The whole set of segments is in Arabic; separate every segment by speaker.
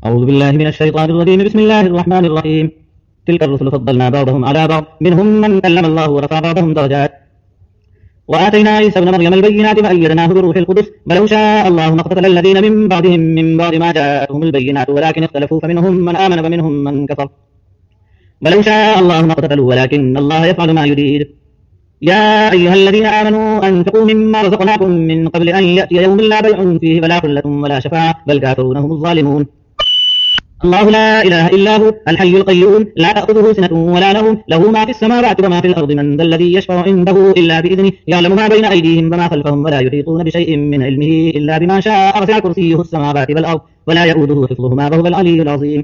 Speaker 1: أعوذ بالله من الشيطان الرجيم. بسم الله الرحمن الرحيم. تلك الرسل فضلنا بعضهم على بعض منهم من كلم الله ورفع بعضهم درجات وآتينا عيسى ابن مريم البينات وأيدناه بروح القدس ولو شاء الله ما اقتتل الذين من بعدهم من بعد ما جاءتهم البينات ولكن اختلفوا فمنهم من آمن ومنهم من كفر ولو شاء الله ما اقتتلوا ولكن الله يفعل ما يريد. يا أيها الذين آمنوا أنفقوا مما رزقناكم من قبل أن يأتي يوم لا بيع فيه ولا خلة ولا شفاعة بل كافرون هم الظالمون. الله لا إله إلا هو الحي القيوم لا تأخذه سنة ولا نوم له ما في السماوات وما في الأرض من ذا الذي يشفع عنده إلا بإذنه يعلم ما بين أيديهم وما خلفهم ولا يحيطون بشيء من علمه إلا بما شاء وسع كرسيه السماوات والأرض ولا يؤوده حفظهما وهو العلي العظيم.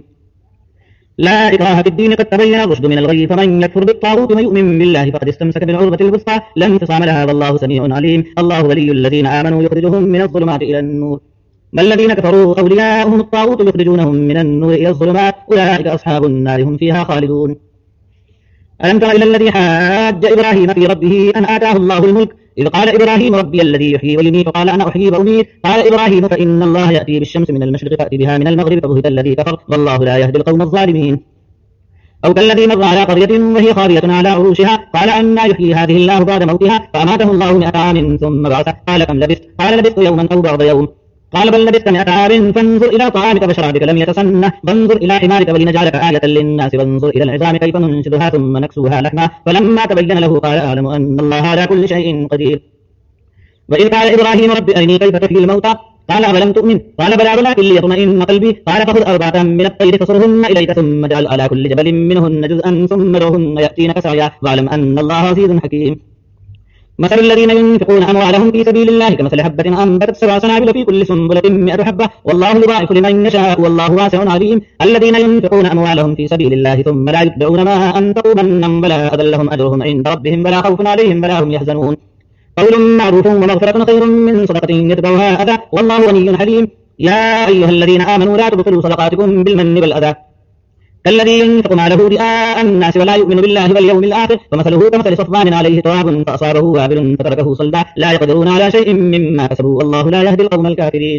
Speaker 1: لا إكراه في الدين قد تبين الرشد من الغي فمن يكفر بالطاغوت ويؤمن بالله فقد استمسك بالعروة الوثقى لا انفصام لها والله سميع عليم. الله ولي الذين آمنوا يخرجهم من الظلمات إلى النور والذين كفروا أولياؤهم الطاغوت يخرجونهم من النور إلى الظلمات أولئك أصحاب النار هم فيها خالدون. ألم تر إلى الذي حاج إبراهيم في ربه أن آتاه الله الملك إذ قال إبراهيم ربي الذي يحيي ويميت قال أنا أحيي وأميت قال إبراهيم فإن الله يأتي بالشمس من المشرق فأتي بها من المغرب فبهت الذي كفر والله لا يهدي القوم الظالمين. أو كالذي مر على قرية وهي خاوية على عروشها قال أنى يحيي هذه الله بعد موتها فأماته الله 100 عام ثم بعثه قال كم لبثت قال لبثت يوما أو بعض يوم قال بل لبثت 100 عام فانظر إلى طعامك وشرابك لم يتسنه وانظر إلى حمارك ولنجعلك آية للناس وانظر إلى العظام كيف ننشدها ثم نكسوها لحما فلما تبين له قال أعلم أن الله على كل شيء قدير. وإذ قال إبراهيم رب أرني كيف تحيي الموتى قال أولم تؤمن قال بلى ولكن ليطمئن قلبي قال فخذ 4 من الطير فصرهن إليك ثم اجعل على كل جبل منهن جزءا ثم ادعهن يأتينك سعيا واعلم أن الله عزيز حكيم. مثل الذين ينفقون أموالهم في سبيل الله كمثل حبة أنبتت 7 سنابل في كل سنبلة 100 حبة والله يضاعف لمن يشاء والله واسع عليم. الذين ينفقون أموالهم في سبيل الله ثم لا يتبعون ما أنفقوا منا ولا أذى لهم أجرهم عند ربهم ولا خوف عليهم ولا هم يحزنون. قول معروف ومغفرة خير من صدقة يتبعها أذى والله غني حليم. يا أيها الذين آمنوا لا تبطلوا صدقاتكم بالمن والأذى كالذي ينفق ماله رئاء الناس ولا يؤمن بالله واليوم الآخر فمثله كمثل صفوان عليه تراب فأصابه وابل فتركه صلدا لا يقدرون على شيء مما كسبوا والله لا يهدي القوم الكافرين.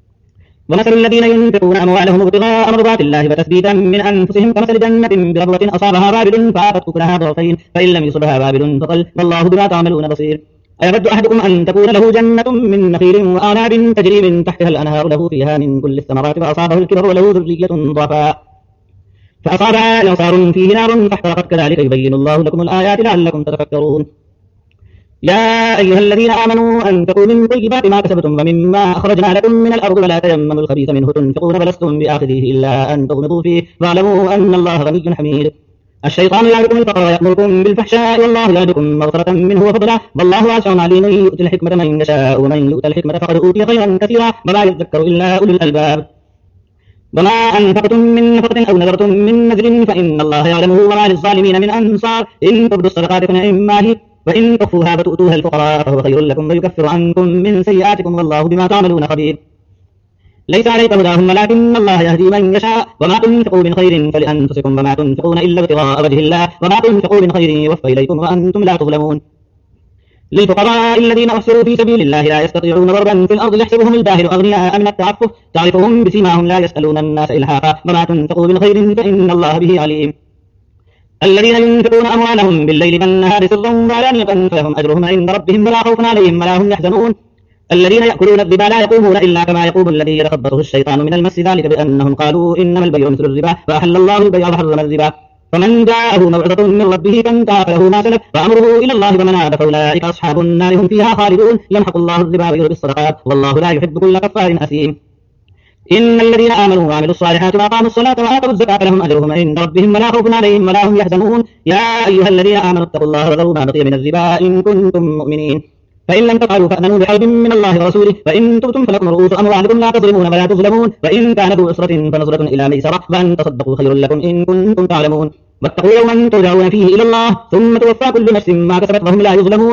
Speaker 1: ومثل الذين ينفقون أموالهم ابتغاء مرضات الله وتثبيتا من أنفسهم كمثل جنة بربوة أصابها وابل فآتت أكلها ضعفين فإن لم يصبها وابل فطل والله بما تعملون بصير. أيود أحدكم أن تكون له جنة من نخيل وأعناب تجري من تحتها الأنهار له فيها من كل الثمرات فأصابه الكبر وله ذرية ضعفاء فأصابها إعصار فيه نار فاحترقت كذلك يبين الله لكم الآيات لعلكم تتفكرون. يا أيها الذين آمنوا أنفقوا من طيبات ما كسبتم ومما أخرجنا لكم من الأرض ولا تيمموا الخبيث منه تنفقون ولستم بآخذيه إلا أن تغمضوا فيه واعلموا أن الله غني حميد. الشيطان يعدكم الفقر ويأمركم بالفحشاء والله يعدكم مغفرة منه وفضلا والله واسع عليم يؤتي الحكمة من يشاء ومن يؤت الحكمة فقد أوتي خيرا كثيرا ولا يذكر إلا أولو الألباب. وما أنفقتم من نفقة أو نذرتم من نذر فإن الله يعلمه وما للظالمين من أنصار إن تبدوا الصدقات فنعما هي وإن تخفوها فتؤتوها الفقراء فهو خير لكم ويكفر عنكم من سيئاتكم والله بما تعملون خبير. ليس عليك هداهم ولكن الله يهدي من يشاء وما تنفقوا من خير فلأنفسكم وما تنفقون إلا ابتغاء وجه الله وما تنفقوا من خير يوفى إليكم وأنتم لا تظلمون. للفقراء الذين أحصروا في سبيل الله لا يستطيعون ضربا في الأرض يحسبهم الجاهل أغنياء من التعفف تعرفهم بسيماهم لا يسألون الناس إلحافا وما تنفقوا من خير فإن الله به عليم. الذين ينفقون أموالهم بالليل والنهار سرا وعلانية فلهم أجرهم عند ربهم ولا خوف عليهم ولا هم يحزنون. الذين يأكلون الربا لا يقومون إلا كما يقوم الذي يتخبطه الشيطان من المس ذلك بأنهم قالوا إنما البيع مثل الربا فأحل الله البيع وحرم الربا فمن جاءه موعظة من ربه فانتهى فله ما سلف فأمره إلى الله ومن عاد فأولئك أصحاب النار هم فيها خالدون. يمحق الله الربا ويربي الصدقات والله لا يحب كل كفار أثيم. إن الذين آمنوا وعملوا الصالحات وأقاموا الصلاة وآتوا الزكاة لهم أجرهم عند ربهم ولا خوف عليهم ولا هم يحزنون. يا أيها الذين آمنوا اتقوا الله وذروا ما بقي من الربا إن كنتم مؤمنين فإن لم تفعلوا فأذنوا بحرب من الله ورسوله فإن تبتم فلكم رؤوس أموالكم لا تظلمون ولا تظلمون وإن كان ذو عسرة فنظرة إلى ميسرة وأن تصدقوا خير لكم إن كنتم تعلمون. واتقوا يوما ترجعون فيه إلى الله ثم توفى كل نفس ما كسبت وهم لا يظلمون.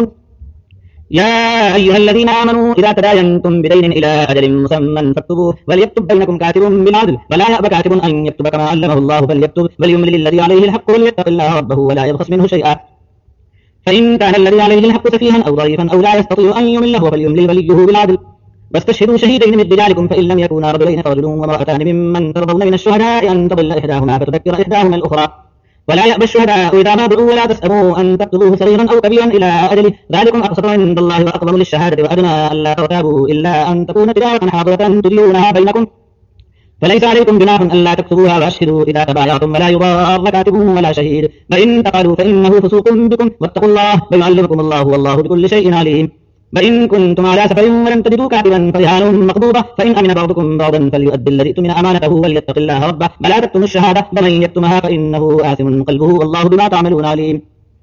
Speaker 1: يا أيها الذين آمنوا إذا تداينتم بدين إلى أجل مسمى فاكتبوه وليكتب بينكم كاتب بالعدل ولا يأبى كاتب أن يكتب كما علمه الله فليكتب وليملل الذي عليه الحق وليتق الله ربه ولا يبخس منه شيئا فإن كان الذي عليه الحق سفيها أو ضعيفا أو لا يستطيع أن يمل هو فليملل وليه بالعدل واستشهدوا شهيدين من رجالكم فإن لم يكونا رجلين فرجل وامرأتان ممن ترضون من الشهداء أن تضل إحداهما فتذكر إحداهما الأخرى ولا يأبى الشهداء إذا ما دعوا ولا تسأموا أن تكتبوه صغيرا أو كبيرا إلى أجله ذلكم أقسط عند الله وأقوم للشهادة وأدنى ألا ترتابوا إلا أن تكون تجارة حاضرة تديرونها بينكم فليس عليكم جناح ألا تكتبوها وأشهدوا إذا تبايعتم ولا يضار كاتب ولا شهيد فإن تفعلوا فإنه فسوق بكم واتقوا الله ويعلمكم الله والله بكل شيء عليم فإن كنتم على سفر ولم تجدوا كاتبا فرهان مقبوضة فإن أمن بعضكم بعضا فليؤدي الذي اؤتمن أمانته وليتق الله ربه ولا تكتموا الشهادة ومن يكتمها فإنه آثم قلبه والله بما تعملون عليم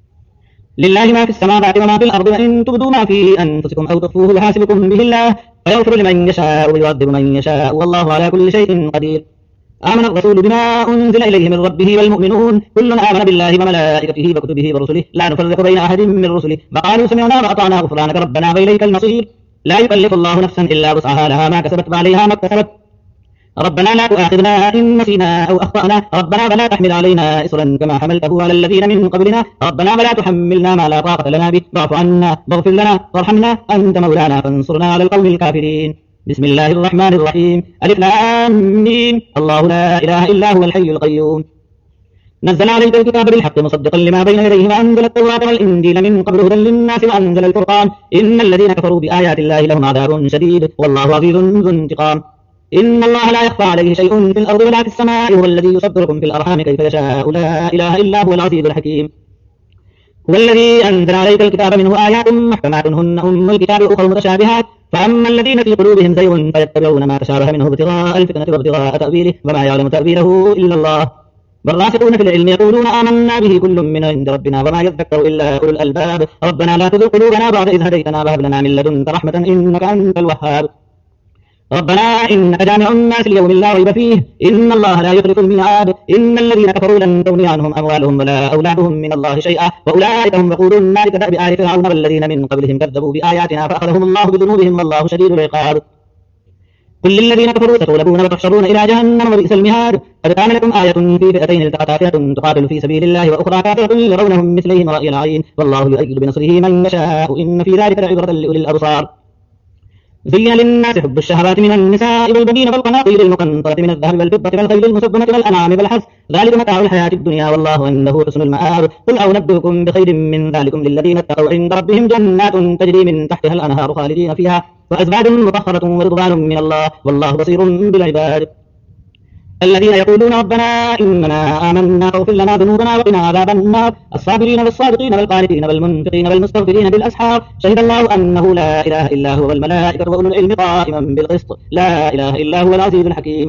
Speaker 1: لله ما في السماوات وما في الأرض وإن تبدوا ما في أنفسكم أو تخفوه يحاسبكم به الله فيغفر لمن يشاء ويعذب من يشاء والله على كل شيء قدير آمن الرسول بما أنزل إليه من ربه والمؤمنون كل آمن بالله وملائكته وكتبه ورسله لا نفرق بين أحد من رسله وقالوا سمعنا وأطعنا غفرانك ربنا وإليك المصير لا يكلف الله نفسا إلا وسعها لها ما كسبت وعليها ما اكتسبت ربنا لا تؤاخذنا إن نسينا أو أخطأنا ربنا ولا تحمل علينا إصرا كما حملته على الذين من قبلنا ربنا ولا تحملنا ما لا طاقة لنا به واعف عنا واغفر لنا وارحمنا أنت مولانا فانصرنا على القوم الكافرين بسم الله الرحمن الرحيم ألف لام ميم الله لا إله إلا هو الحي القيوم نزل عليك الكتاب بالحق مصدقا لما بين يديه وأنزل التوراة والإنجيل من قبل هدى للناس وأنزل الفرقان إن الذين كفروا بآيات الله لهم عذاب شديد والله عزيز ذو انتقام إن الله لا يخفى عليه شيء في الأرض ولا في السماء هو الذي يصبركم في الأرحام كيف يشاء لا إله إلا هو العزيز الحكيم هو الذي أنزل عليك الكتاب منه آيات محكمات هن أم الكتاب أخر متشابهات فأما الذين في قلوبهم زيغ فيتبعون ما تشابه منه ابتغاء الفتنة وابتغاء تأويله وما يعلم تأويله إلا الله والراسخون في العلم يقولون آمنا به كل من عند ربنا وما يذكر إلا أولو الألباب ربنا لا تزغ قلوبنا بعد إذ هديتنا وهب لنا من لدنك رحمة إنك أنت الوهاب ربنا إنك جامع الناس ليوم لا ريب فيه إن الله لا يخلف الميعاد إن الذين كفروا لن تغني عنهم أموالهم ولا أولادهم من الله شيئا وأولئك هم وقود النار كدأب آل فرعون والذين من قبلهم كذبوا بآياتنا فأخذهم الله بذنوبهم والله شديد العقاب قل للذين كفروا ستغلبون وتحشرون إلى جهنم وبئس المهاد قد كان لكم آية في فئتين التقتا فئة تقاتل في سبيل الله وأخرى كافرة يرونهم مثليهم رأي العين والله يؤيد بنصره من يشاء إن في ذلك لعبرة لأولي الأبصار زين للناس حب الشهوات من النساء والبنين والقناطير المقنطرة من الذهب والفضة والخيل المسومة والأنعام والحرث ذلك متاع الحياة الدنيا والله عنده حسن المآب قل أنبئكم بخير من ذلكم للذين اتقوا عند ربهم جنات تجري من تحتها الأنهار خالدين فيها وأزواج مطهرة ورضوان من الله والله بصير بالعباد الذين يقولون ربنا إننا آمنا فاغفر لنا ذنوبنا وقنا عذاب النار الصابرين والصادقين والقانتين والمنفقين والمستغفرين بالأسحار شهد الله أنه لا إله إلا هو والملائكة وأولو العلم قائما بالقسط لا إله إلا هو العزيز الحكيم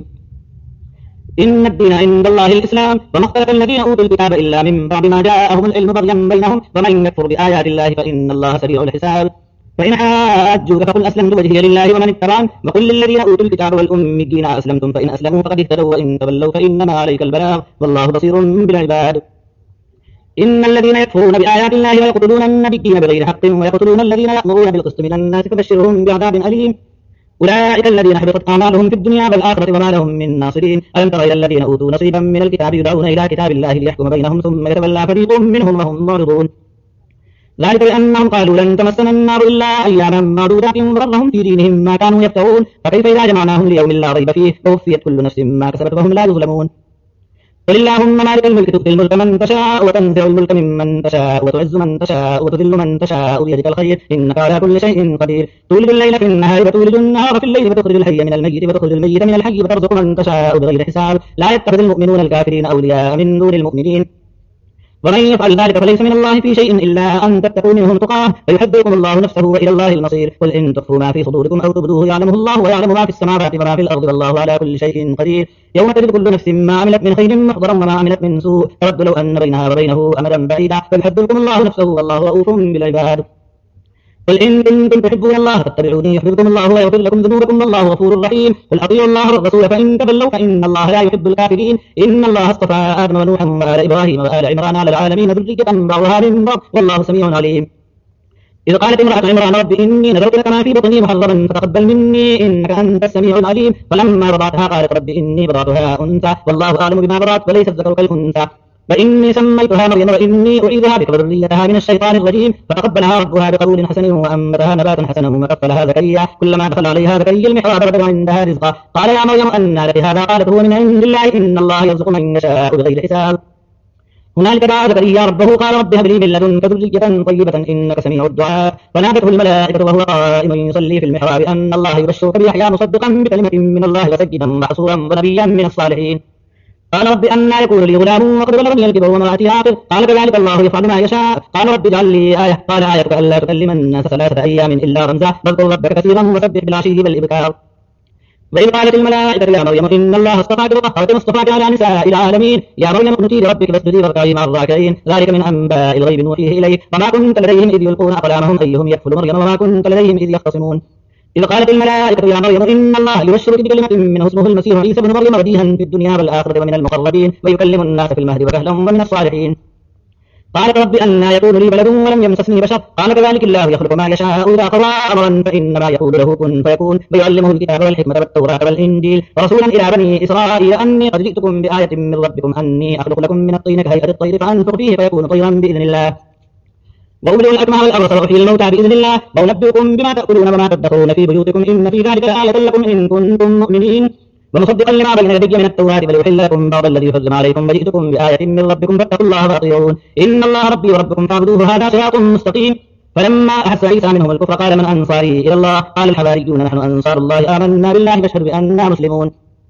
Speaker 1: إن الدين عند الله الإسلام وما اختلف الذين أوتوا الكتاب إلا من بعد ما جاءهم العلم بغيا بينهم ومن يكفر بآيات الله فإن الله سريع الحساب فإن حاجوك فقل أسلمت وجهي لله ومن اتبعني وقل للذين أوتوا الكتاب والأميين أسلمتم فإن أسلموا فقد اهتدوا وإن تولوا فإنما عليك البلاغ والله بصير بالعباد إن الذين يكفرون بآيات الله ويقتلون النبيين بغير حق ويقتلون الذين يأمرون بالقسط من الناس فبشرهم بعذاب أليم أولئك الذين حبطت أعمالهم في الدنيا والآخرة وما لهم من ناصرين ألم تر إلى الذين أوتوا نصيبا من الكتاب يدعون إلى كتاب الله ليحكم بينهم ثم يتولى فريق منهم وهم معرضون ذلك بأنهم قالوا لن تمسنا النار إلا أياما معدودات وغرهم في دينهم ما كانوا يفترون فكيف إذا جمعناهم ليوم لا ريب فيه ووفيت كل نفس ما كسبت وهم لا يظلمون قل اللهم مالك الملك تؤتي الملك من تشاء وتنزع الملك ممن تشاء وتعز من تشاء وتذل من تشاء بيدك الخير إنك على كل شيء قدير تولد الليل في النهار وتولد النهار في الليل وتخرج الحي من الميت وتخرج الميت من الحي وترزق من تشاء بغير حساب لا يتخذ المؤمنون الكافرين أولياء من دون المؤمنين ومن يفعل ذلك فليس من الله في شيء إلا أن تتقوا منهم تقاه فيحذركم الله نفسه وإلى الله المصير قل إن تخفوا ما في صدوركم أو تبدوه يعلمه الله ويعلم ما في السماوات وما في الأرض والله على كل شيء قدير يوم تجد كل نفس ما عملت من خير محضرا وما عملت من سوء تود لو أن بينها وبينه أمدا بعيدا فيحذركم الله نفسه والله رؤوف بالعباد قل إن كنتم تحبون الله فاتبعوني يحببكم الله ويغفر لكم ذنوبكم والله غفور رحيم قل أطيعوا الله والرسول فإن تولوا فإن الله لا يحب الكافرين إن الله اصطفى آدم ونوحا وآل إبراهيم وآل عمران على العالمين ذرية بعضها من بعض والله سميع عليم إذ قالت امرأة عمران رب إني نذرت لك ما في بطني محررا فتقبل مني إنك أنت السميع العليم فلما وضعتها قالت رب إني وضعتها أنثى والله أعلم بما وضعت وليس الذكر كالأنثى فإني سميتها مريم وإني أعيذها بك وذريتها من الشيطان الرجيم فتقبلها ربها بقبول حسن وأنبتها نباتا حسنا وكفلها زكريا كلما دخل عليها زكريا المحراب وجد عندها رزقا قال يا مريم أنى لك هذا قالت هو من عند الله إن الله يرزق من يشاء بغير حساب هنالك دعا زكريا ربه قال رب هب لي من لدنك ذرية طيبة إنك سميع الدعاء فنادته الملائكة وهو قائم يصلي في المحراب أن الله يبشرك بيحيى مصدقا بكلمة من الله وسيدا وحصورا ونبيا من الصالحين قال رب أنى يكون لي غلام وقد بلغني الكبر وامرأتي عاقر قال كذلك الله يفعل ما يشاء قال رب اجعل لي آية قال آيتك ألا تكلم الناس 3 أيام إلا رمزا واذكر ربك كثيرا وسبح بالعشي والإبكار وإذ قالت الملائكة يا مريم إن الله اصطفاك وطهرك واصطفاك على نساء العالمين يا مريم اقنتي لربك فاسجدي واركعي مع الراكعين ذلك من أنباء الغيب نوحيه إليك وما كنت لديهم إذ يلقون أقلامهم أيهم يكفل مريم وما كنت لديهم إذ يختصمون إذ قالت الملائكة يا مريم إن الله يبشرك بكلمة منه اسمه المسيح عيسى بن مريم وجيها في الدنيا والآخرة ومن المقربين ويكلم الناس في المهد وكهلا ومن الصالحين قالت رب أنى يكون لي بلد ولم يمسسني بشر قال كذلك الله يخلق ما يشاء إذا قضى أمرا فإنما يقول له كن فيكون ويعلمه الكتاب والحكمة والتوراة والإنجيل ورسولا إلى بني إسرائيل أني قد جئتكم بآية من ربكم أني أخلق لكم من الطين كهيئة الطير فأنفخ فيه فيكون طيرا بإذن الله وأبرئ الأكمه والأبرص وأحيي الموتى بإذن الله وأنبئكم بما تأكلون وما تدخرون في بيوتكم إن في ذلك لآية لكم إن كنتم مؤمنين ومصدقا لما بين يدي من التوراة ولأحل لكم بعض الذي حرم عليكم وجئتكم بآية من ربكم فاتقوا الله وأطيعون إن الله ربي وربكم فاعبدوه هذا صراط مستقيم فلما أحس عيسى منهم الكفر قال من أنصاري إلى الله قال الحواريون نحن أنصار الله آمنا بالله فاشهد بأننا مسلمون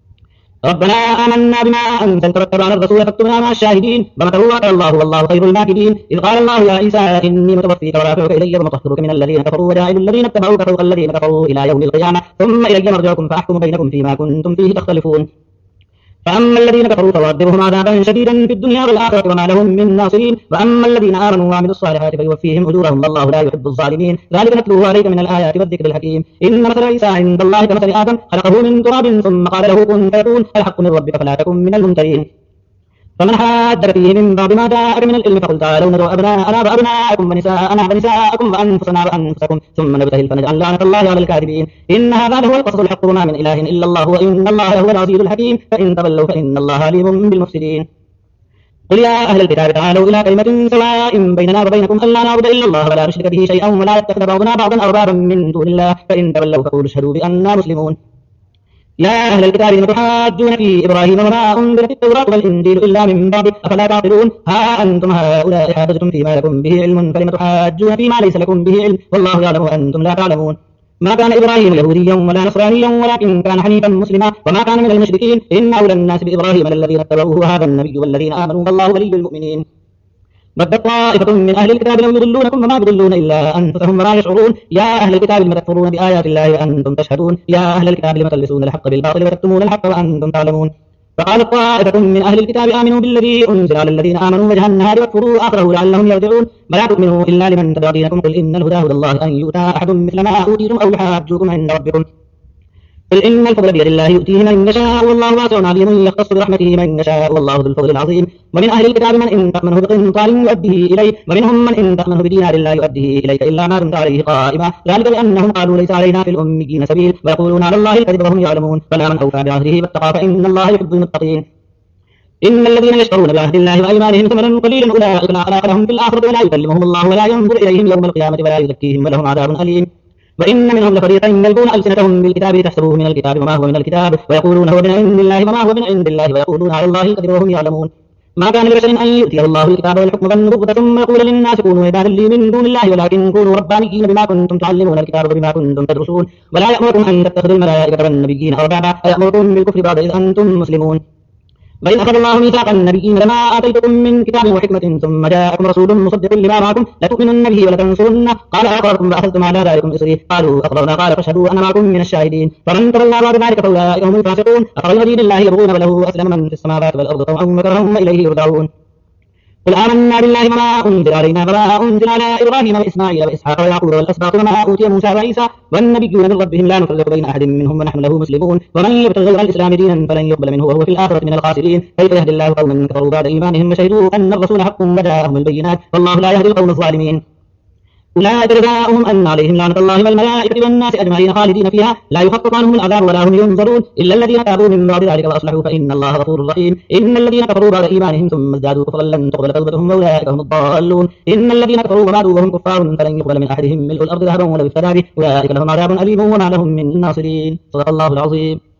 Speaker 1: ربنا آمنا بما أنزلت واتبعنا الرسول فاكتبنا مع الشاهدين ومكروا الله والله خير الماكرين إذ قال الله يا عيسى إني متوفيك ورافعك إلي ومطهرك من الذين كفروا وجاعل الذين اتبعوك فوق الذين كفروا إلى يوم القيامة ثم إلي مرجعكم فأحكم بينكم فيما كنتم فيه تختلفون فأما الذين كفروا فيعذبهم عذابا شديدا في الدنيا والآخرة وما لهم من ناصرين وأما الذين آمنوا وعملوا الصالحات فيوفيهم أجورهم والله لا يحب الظالمين ذلك نتلوه عليك من الآيات والذكر الحكيم إن مثل عيسى عند الله كمثل آدم خلقه من تراب ثم قال له كن فيكون الحق من ربك فلا تكن من الممترين فمن حاجك فيه من بعد ما جاءك من العلم فقل تعالوا ندعو أبناءنا وأبناءكم ونساءنا ونساءكم وأنفسنا وأنفسكم ثم نبتهل فنجعل لعنة الله على الكاذبين إن هذا لهو القصص الحق وما من إله إلا الله وإن الله هو العزيز الحكيم فإن تولوا فإن الله عليم بالمفسدين قل يا أهل الكتاب تعالوا إلى كلمة سواء بيننا وبينكم ألا نعبد إلا الله ولا نشرك به شيئا ولا يتخذ بعضنا بعضا أربابا من دون الله فإن تولوا فقولوا اشهدوا بأننا مسلمون يا أهل الكتاب لم تحاجون في إبراهيم وما أنزلت التوراة والإنجيل إلا من بعد أفلا تعقلون ها أنتم هؤلاء حاجزتم فيما لكم به علم فلم تحاجون فيما ليس لكم به علم والله يعلم وأنتم لا تعلمون ما كان إبراهيم يهوديا ولا نصرانيا ولكن كان حنيفا مسلما وما كان من المشركين إن أولى الناس بإبراهيم الذين اتبعوه وهذا النبي والذين آمنوا والله ولي المؤمنين ود طائفة من أهل الكتاب لو يضلونكم وما يضلون إلا أنفسهم وما يشعرون يا أهل الكتاب لم تكفرون بآيات الله وأنتم تشهدون يا أهل الكتاب لم تلبسون الحق بالباطل وتكتمون الحق وأنتم تعلمون فقالت طائفة من أهل الكتاب آمنوا بالذي أنزل على الذين آمنوا وجه النهار واكفروا آخره لعلهم يرجعون ولا تؤمنوا إلا لمن تبع دينكم قل إن الهدى هدى الله أن يؤتى أحد مثل ما أوتيتم أو يحاجوكم عند ربكم قل إن الفضل بيد الله يؤتيه من يشاء والله واسع عليم يختص برحمته من يشاء والله ذو الفضل العظيم ومن أهل الكتاب من إن تأمنه بقنطار يؤديه إليه ومنهم من إن تأمنه بدينار لا يؤديه إليك إلا ما دمت عليه قائما ذلك بأنهم قالوا ليس علينا في الأميين سبيل ويقولون على الله الكذب وهم يعلمون فلا من أوفى بعهده واتقى فإن الله يحب المتقين إن الذين يشترون بعهد الله وأيمانهم ثمنا قليلا أولئك لا خلاق لهم في الآخرة ولا يكلمهم الله ولا ينظر إليهم يوم القيامة ولا يزكيهم ولهم عذاب أليم وإن منهم لفريقا يلقون ألسنتهم بالكتاب لتحسبوه من الكتاب وما هو من الكتاب ويقولون هو من عند الله وما هو من عند الله ويقولون على الله الكذب وهم يعلمون ما كان لبشر أن يؤتيه الله الكتاب والحكم والنبوة ثم يقول للناس كونوا عبادا لي من دون الله ولكن كونوا ربانيين بما كنتم تعلمون الكتاب وبما كنتم تدرسون ولا يأمركم أن تتخذوا الملائكة والنبيين أربابا أيأمركم بالكفر بعد إذ أنتم مسلمون وإن أخذ الله ميثاق النبيين لما آتيتكم من كتاب وحكمة ثم جاءكم رسول مصدق لما معكم لتؤمنن به ولتنصرنه قال أقررتم وأخذتم على ذلكم إصري قالوا أقررنا قال فاشهدوا أنا معكم من الشاهدين فمن تولى بعد ذلك فأولئك هم الفاسقون أفغير دين الله يبغون وله أسلم من في السماوات والأرض طوعا وكرها وإليه يرجعون قل آمنا بالله وما أنزل علينا وما أنزل على إبراهيم وإسماعيل وإسحاق ويعقوب والأسباط وما أوتي موسى وعيسى والنبيون من ربهم لا نفرق بين أحد منهم ونحن له مسلمون ومن يبتغي غير الإسلام دينا فلن يقبل منه وهو في الآخرة من الخاسرين كيف يهدي الله قوما كفروا بعد إيمانهم وشهدوا أن الرسول حق وجاءهم البينات والله لا يهدي القوم الظالمين أولئك جزاؤهم أن عليهم لعنة الله والملائكة والناس أجمعين خالدين فيها لا يخفف عنهم العذاب ولا هم ينظرون إلا الذين تابوا من بعد ذلك وأصلحوا فإن الله غفور رحيم. إن الذين كفروا بعد إيمانهم ثم ازدادوا كفرا لن تقبل توبتهم وأولئك هم الضالون. إن الذين كفروا وماتوا وهم كفار فلن يقبل من أحدهم ملء الأرض ذهبا ولو افتدى به أولئك لهم عذاب أليم وما لهم من ناصرين. صدق الله العظيم.